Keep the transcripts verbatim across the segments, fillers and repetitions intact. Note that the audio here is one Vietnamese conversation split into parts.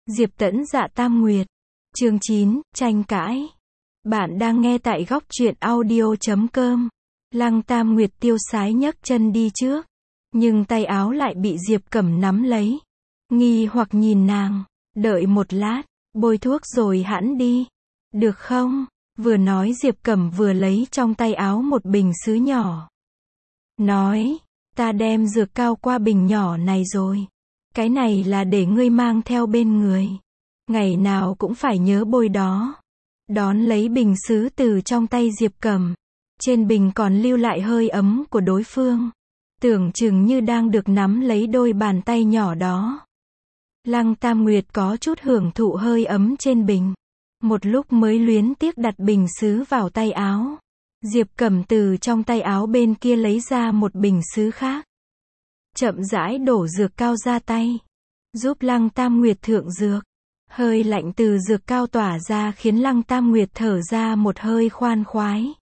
Diệp Tẫn Dạ Tam Nguyệt. Chương chín, tranh cãi. Bạn đang nghe tại góc truyện audio chấm com. Lăng Tam Nguyệt tiêu sái nhấc chân đi trước, nhưng tay áo lại bị Diệp Cẩm nắm lấy. Nghi hoặc nhìn nàng, đợi một lát, bôi thuốc rồi hẵng đi. Được không? Vừa nói Diệp Cẩm vừa lấy trong tay áo một bình sứ nhỏ. Nói, ta đem dược cao qua bình nhỏ này rồi. Cái này là để ngươi mang theo bên người. Ngày nào cũng phải nhớ bôi đó. Đón lấy bình sứ từ trong tay Diệp Cẩm. Trên bình còn lưu lại hơi ấm của đối phương. Tưởng chừng như đang được nắm lấy đôi bàn tay nhỏ đó. Lăng Tam Nguyệt có chút hưởng thụ hơi ấm trên bình. Một lúc mới luyến tiếc đặt bình sứ vào tay áo. Diệp Cẩm từ trong tay áo bên kia lấy ra một bình sứ khác. Chậm rãi đổ dược cao ra tay. Giúp Lăng Tam Nguyệt thượng dược. Hơi lạnh từ dược cao tỏa ra khiến Lăng Tam Nguyệt thở ra một hơi khoan khoái.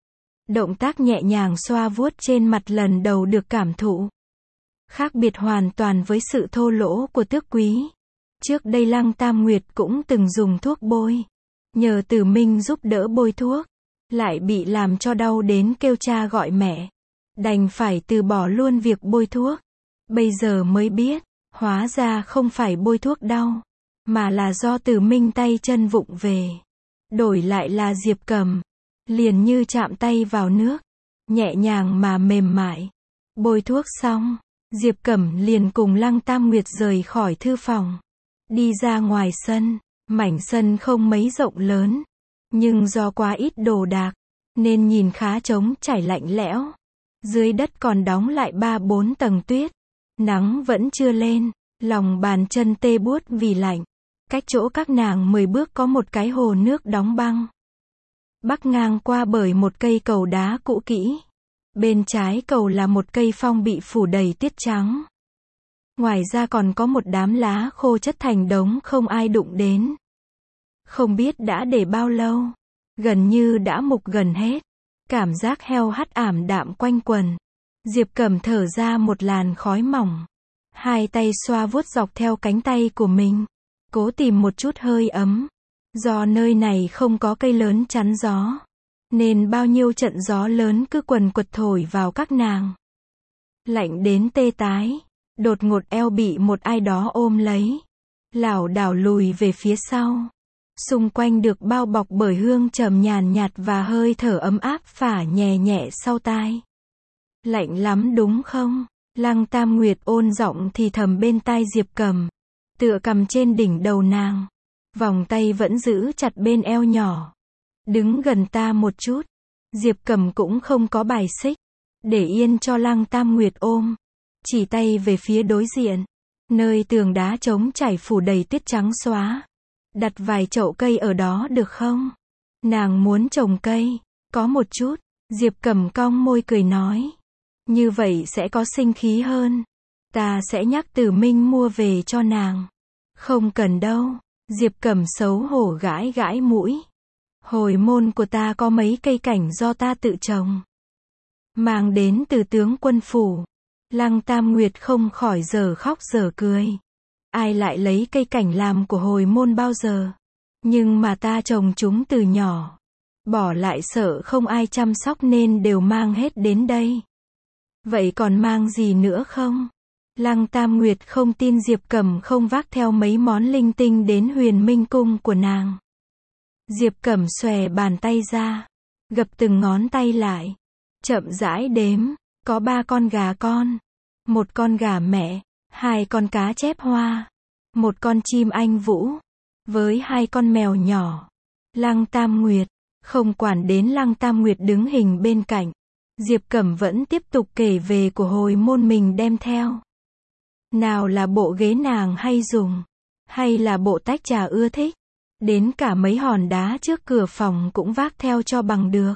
Động tác nhẹ nhàng xoa vuốt trên mặt lần đầu được cảm thụ. Khác biệt hoàn toàn với sự thô lỗ của Tước Quý. Trước đây Lăng Tam Nguyệt cũng từng dùng thuốc bôi. Nhờ Tử Minh giúp đỡ bôi thuốc. Lại bị làm cho đau đến kêu cha gọi mẹ. Đành phải từ bỏ luôn việc bôi thuốc. Bây giờ mới biết, hóa ra không phải bôi thuốc đau, mà là do Tử Minh tay chân vụng về. Đổi lại là Diệp Cẩm, liền như chạm tay vào nước, nhẹ nhàng mà mềm mại. Bôi thuốc xong, Diệp Cẩm liền cùng Lăng Tam Nguyệt rời khỏi thư phòng. Đi ra ngoài sân, mảnh sân không mấy rộng lớn, nhưng do quá ít đồ đạc, nên nhìn khá trống trải lạnh lẽo. Dưới đất còn đóng lại ba bốn tầng tuyết. Nắng vẫn chưa lên, lòng bàn chân tê buốt vì lạnh. Cách chỗ các nàng mười bước có một cái hồ nước đóng băng. Bắc ngang qua bởi một cây cầu đá cũ kỹ. Bên trái cầu là một cây phong bị phủ đầy tuyết trắng. Ngoài ra còn có một đám lá khô chất thành đống không ai đụng đến. Không biết đã để bao lâu, gần như đã mục gần hết. Cảm giác heo hắt ảm đạm quanh quần. Diệp Cẩm thở ra một làn khói mỏng. Hai tay xoa vuốt dọc theo cánh tay của mình. Cố tìm một chút hơi ấm. Do nơi này không có cây lớn chắn gió, nên bao nhiêu trận gió lớn cứ quần quật thổi vào các nàng. Lạnh đến tê tái. Đột ngột eo bị một ai đó ôm lấy. Lảo đảo lùi về phía sau. Xung quanh được bao bọc bởi hương trầm nhàn nhạt và hơi thở ấm áp phả nhẹ nhẹ sau tai. Lạnh lắm đúng không? Lăng Tam Nguyệt ôn giọng thì thầm bên tai Diệp Cẩm. Tựa cầm trên đỉnh đầu nàng. Vòng tay vẫn giữ chặt bên eo nhỏ. Đứng gần ta một chút. Diệp Cẩm cũng không có bài xích. Để yên cho Lăng Tam Nguyệt ôm. Chỉ tay về phía đối diện. Nơi tường đá trống trải phủ đầy tuyết trắng xóa. Đặt vài chậu cây ở đó được không? Nàng muốn trồng cây. Có một chút. Diệp Cẩm cong môi cười nói. Như vậy sẽ có sinh khí hơn. Ta sẽ nhắc Tử Minh mua về cho nàng. Không cần đâu. Diệp Cẩm xấu hổ gãi gãi mũi. Hồi môn của ta có mấy cây cảnh do ta tự trồng. Mang đến từ tướng quân phủ. Lăng Tam Nguyệt không khỏi giờ khóc giờ cười. Ai lại lấy cây cảnh làm của hồi môn bao giờ? Nhưng mà ta trồng chúng từ nhỏ. Bỏ lại sợ không ai chăm sóc nên đều mang hết đến đây. Vậy còn mang gì nữa không? Lăng Tam Nguyệt không tin Diệp Cẩm không vác theo mấy món linh tinh đến Huyền Minh Cung của nàng. Diệp Cẩm xòe bàn tay ra. Gập từng ngón tay lại. Chậm rãi đếm. Có ba con gà con. Một con gà mẹ. Hai con cá chép hoa. Một con chim anh vũ. Với hai con mèo nhỏ. Lăng Tam Nguyệt. Không quản đến Lăng Tam Nguyệt đứng hình bên cạnh. Diệp Cẩm vẫn tiếp tục kể về của hồi môn mình đem theo. Nào là bộ ghế nàng hay dùng. Hay là bộ tách trà ưa thích. Đến cả mấy hòn đá trước cửa phòng cũng vác theo cho bằng được.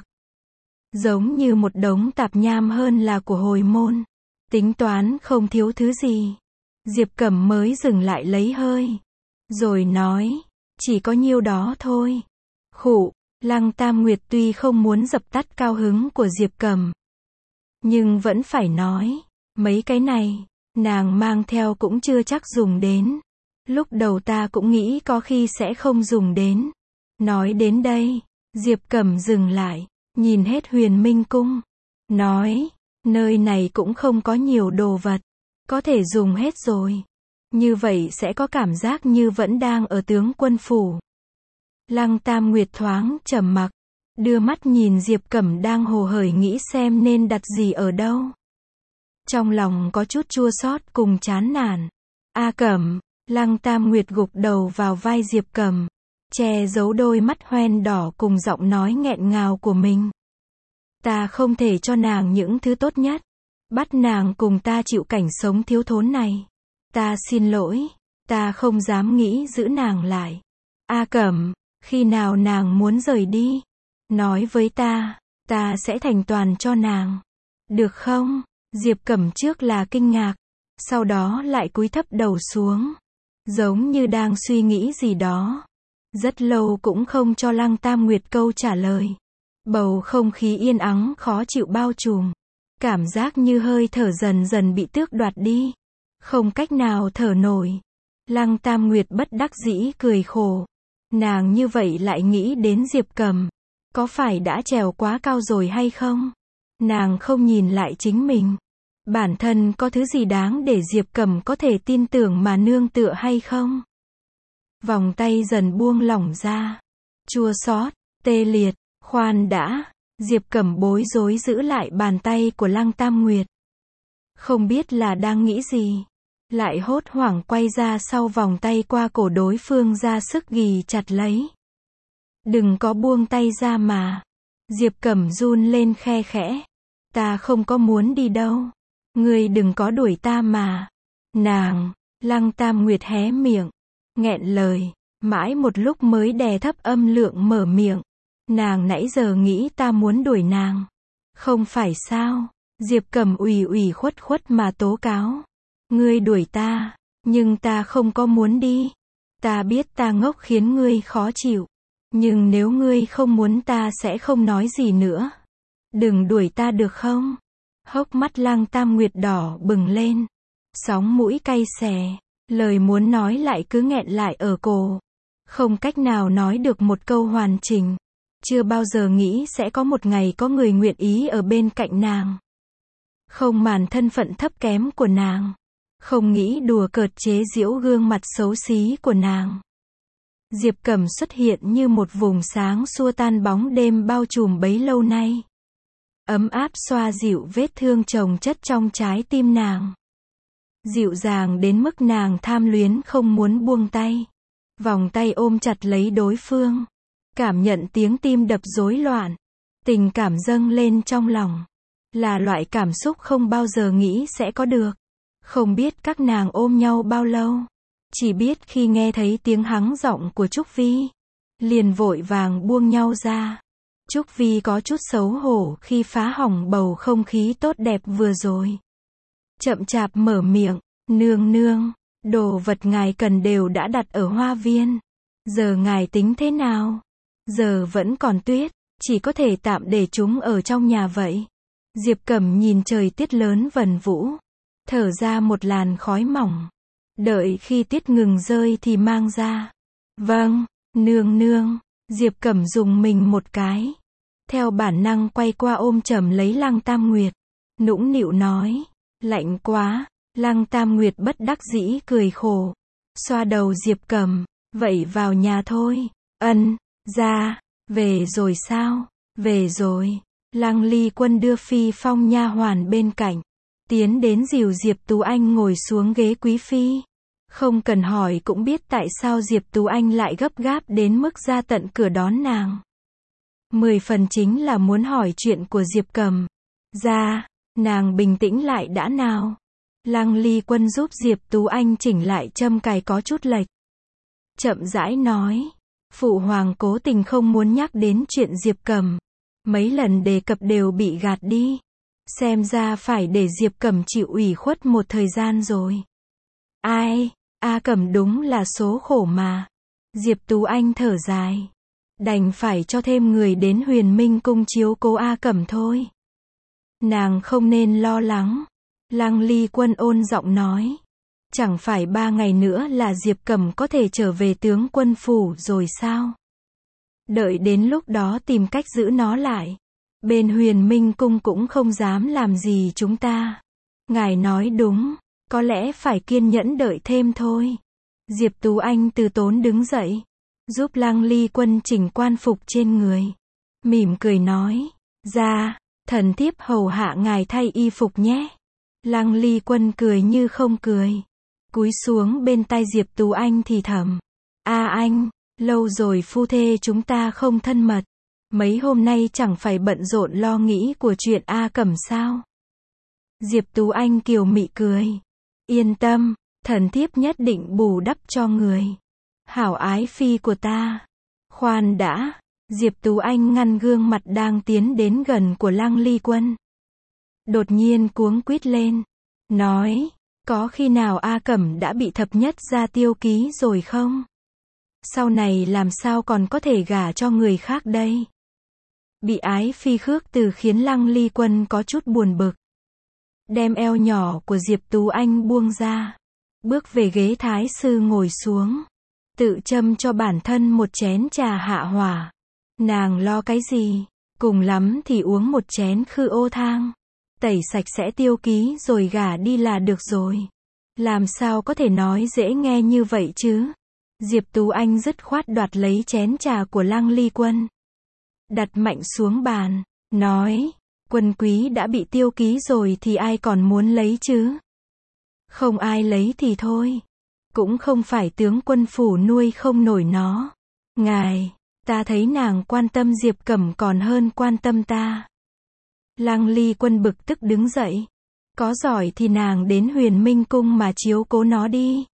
Giống như một đống tạp nham hơn là của hồi môn. Tính toán không thiếu thứ gì. Diệp Cẩm mới dừng lại lấy hơi. Rồi nói. Chỉ có nhiêu đó thôi. Khụ. Lăng Tam Nguyệt tuy không muốn dập tắt cao hứng của Diệp Cẩm. Nhưng vẫn phải nói. Mấy cái này. Nàng mang theo cũng chưa chắc dùng đến. Lúc đầu ta cũng nghĩ có khi sẽ không dùng đến. Nói đến đây, Diệp Cẩm dừng lại, nhìn hết Huyền Minh Cung. Nói, nơi này cũng không có nhiều đồ vật. Có thể dùng hết rồi. Như vậy sẽ có cảm giác như vẫn đang ở tướng quân phủ. Lăng Tam Nguyệt thoáng trầm mặc, đưa mắt nhìn Diệp Cẩm đang hồ hởi nghĩ xem nên đặt gì ở đâu. Trong lòng có chút chua xót cùng chán nản. A Cẩm, Lăng Tam Nguyệt gục đầu vào vai Diệp Cẩm, che giấu đôi mắt hoen đỏ cùng giọng nói nghẹn ngào của mình. Ta không thể cho nàng những thứ tốt nhất, bắt nàng cùng ta chịu cảnh sống thiếu thốn này. Ta xin lỗi, ta không dám nghĩ giữ nàng lại. A Cẩm, khi nào nàng muốn rời đi, nói với ta, ta sẽ thành toàn cho nàng. Được không? Diệp Cẩm trước là kinh ngạc, sau đó lại cúi thấp đầu xuống, giống như đang suy nghĩ gì đó. Rất lâu cũng không cho Lăng Tam Nguyệt câu trả lời. Bầu không khí yên ắng khó chịu bao trùm. Cảm giác như hơi thở dần dần bị tước đoạt đi. Không cách nào thở nổi. Lăng Tam Nguyệt bất đắc dĩ cười khổ. Nàng như vậy lại nghĩ đến Diệp Cẩm. Có phải đã trèo quá cao rồi hay không? Nàng không nhìn lại chính mình. Bản thân có thứ gì đáng để Diệp Cẩm có thể tin tưởng mà nương tựa hay không? Vòng tay dần buông lỏng ra. Chua xót, tê liệt, khoan đã. Diệp Cẩm bối rối giữ lại bàn tay của Lăng Tam Nguyệt. Không biết là đang nghĩ gì. Lại hốt hoảng quay ra sau vòng tay qua cổ đối phương ra sức ghì chặt lấy. Đừng có buông tay ra mà. Diệp Cẩm run lên khe khẽ. Ta không có muốn đi đâu. Ngươi đừng có đuổi ta mà. Nàng, Lăng Tam Nguyệt hé miệng, nghẹn lời, mãi một lúc mới đè thấp âm lượng mở miệng. Nàng nãy giờ nghĩ ta muốn đuổi nàng. Không phải sao? Diệp Cẩm ủy ủy khuất khuất mà tố cáo. Ngươi đuổi ta, nhưng ta không có muốn đi. Ta biết ta ngốc khiến ngươi khó chịu. Nhưng nếu ngươi không muốn ta sẽ không nói gì nữa. Đừng đuổi ta được không? Hốc mắt Lăng Tam Nguyệt đỏ bừng lên. Sóng mũi cay xè. Lời muốn nói lại cứ nghẹn lại ở cổ. Không cách nào nói được một câu hoàn chỉnh. Chưa bao giờ nghĩ sẽ có một ngày có người nguyện ý ở bên cạnh nàng. Không màn thân phận thấp kém của nàng. Không nghĩ đùa cợt chế giễu gương mặt xấu xí của nàng. Diệp Cẩm xuất hiện như một vùng sáng xua tan bóng đêm bao trùm bấy lâu nay. Ấm áp xoa dịu vết thương chồng chất trong trái tim nàng. Dịu dàng đến mức nàng tham luyến không muốn buông tay. Vòng tay ôm chặt lấy đối phương. Cảm nhận tiếng tim đập rối loạn. Tình cảm dâng lên trong lòng. Là loại cảm xúc không bao giờ nghĩ sẽ có được. Không biết các nàng ôm nhau bao lâu. Chỉ biết khi nghe thấy tiếng hắng giọng của Trúc Vi. Liền vội vàng buông nhau ra. Trúc Vi có chút xấu hổ khi phá hỏng bầu không khí tốt đẹp vừa rồi. Chậm chạp mở miệng. Nương nương, đồ vật ngài cần đều đã đặt ở hoa viên. Giờ ngài tính thế nào? Giờ vẫn còn tuyết, chỉ có thể tạm để chúng ở trong nhà vậy. Diệp Cẩm nhìn trời tiết lớn vần vũ. Thở ra một làn khói mỏng. Đợi khi tiết ngừng rơi thì mang ra. Vâng, nương nương. Diệp Cẩm dùng mình một cái. Theo bản năng quay qua ôm chầm lấy Lăng Tam Nguyệt. Nũng nịu nói. Lạnh quá. Lăng Tam Nguyệt bất đắc dĩ cười khổ. Xoa đầu Diệp Cẩm. Vậy vào nhà thôi. Ân, ra. Về rồi sao? Về rồi. Lăng Ly Quân đưa Phi Phong nha hoàn bên cạnh. Tiến đến dìu Diệp Tú Anh ngồi xuống ghế quý phi. Không cần hỏi cũng biết tại sao Diệp Tú Anh lại gấp gáp đến mức ra tận cửa đón nàng. Mười phần chính là muốn hỏi chuyện của Diệp Cẩm. Ra, nàng bình tĩnh lại đã nào. Lăng Ly Quân giúp Diệp Tú Anh chỉnh lại châm cài có chút lệch. Chậm rãi nói. Phụ hoàng cố tình không muốn nhắc đến chuyện Diệp Cẩm. Mấy lần đề cập đều bị gạt đi. Xem ra phải để Diệp Cẩm chịu ủy khuất một thời gian rồi. Ai, A Cẩm đúng là số khổ mà. Diệp Tú Anh thở dài. Đành phải cho thêm người đến Huyền Minh Cung chiếu cố A Cẩm thôi. Nàng không nên lo lắng. Lăng Ly Quân ôn giọng nói. Chẳng phải ba ngày nữa là Diệp Cẩm có thể trở về tướng quân phủ rồi sao? Đợi đến lúc đó tìm cách giữ nó lại. Bên Huyền Minh Cung cũng không dám làm gì chúng ta. Ngài nói đúng, có lẽ phải kiên nhẫn đợi thêm thôi. Diệp Tú Anh từ tốn đứng dậy, giúp Lăng Ly Quân chỉnh quan phục trên người. Mỉm cười nói, ra, thần thiếp hầu hạ ngài thay y phục nhé. Lăng Ly Quân cười như không cười. Cúi xuống bên tai Diệp Tú Anh thì thầm. A anh, lâu rồi phu thê chúng ta không thân mật. Mấy hôm nay chẳng phải bận rộn lo nghĩ của chuyện A Cẩm sao? Diệp Tú Anh kiều mị cười. Yên tâm, thần thiếp nhất định bù đắp cho người. Hảo ái phi của ta. Khoan đã. Diệp Tú Anh ngăn gương mặt đang tiến đến gần của Lăng Ly Quân. Đột nhiên cuống quýt lên. Nói, có khi nào A Cẩm đã bị thập nhất gia tiêu ký rồi không? Sau này làm sao còn có thể gả cho người khác đây? Bị ái phi khước từ khiến Lăng Ly Quân có chút buồn bực. Đem eo nhỏ của Diệp Tú Anh buông ra. Bước về ghế thái sư ngồi xuống. Tự châm cho bản thân một chén trà hạ hỏa. Nàng lo cái gì? Cùng lắm thì uống một chén khư ô thang. Tẩy sạch sẽ tiêu ký rồi gả đi là được rồi. Làm sao có thể nói dễ nghe như vậy chứ? Diệp Tú Anh dứt khoát đoạt lấy chén trà của Lăng Ly Quân. Đặt mạnh xuống bàn, nói, Quân quý đã bị tiêu ký rồi thì ai còn muốn lấy chứ? Không ai lấy thì thôi. Cũng không phải tướng quân phủ nuôi không nổi nó. Ngài, ta thấy nàng quan tâm Diệp Cẩm còn hơn quan tâm ta. Lăng Ly Quân bực tức đứng dậy. Có giỏi thì nàng đến Huyền Minh Cung mà chiếu cố nó đi.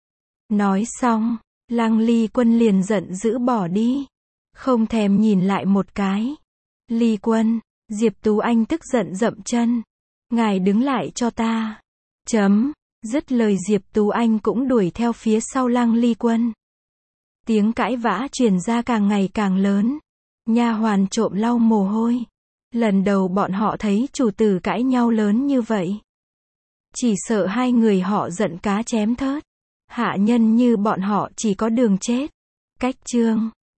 Nói xong, Lăng Ly Quân liền giận dữ bỏ đi. Không thèm nhìn lại một cái. Ly Quân, Diệp Tú Anh tức giận dậm chân. Ngài đứng lại cho ta. Chấm. Dứt lời Diệp Tú Anh cũng đuổi theo phía sau Lăng Ly Quân. Tiếng cãi vã truyền ra càng ngày càng lớn. Nha hoàn trộm lau mồ hôi. Lần đầu bọn họ thấy chủ tử cãi nhau lớn như vậy. Chỉ sợ hai người họ giận cá chém thớt. Hạ nhân như bọn họ chỉ có đường chết. Cách chương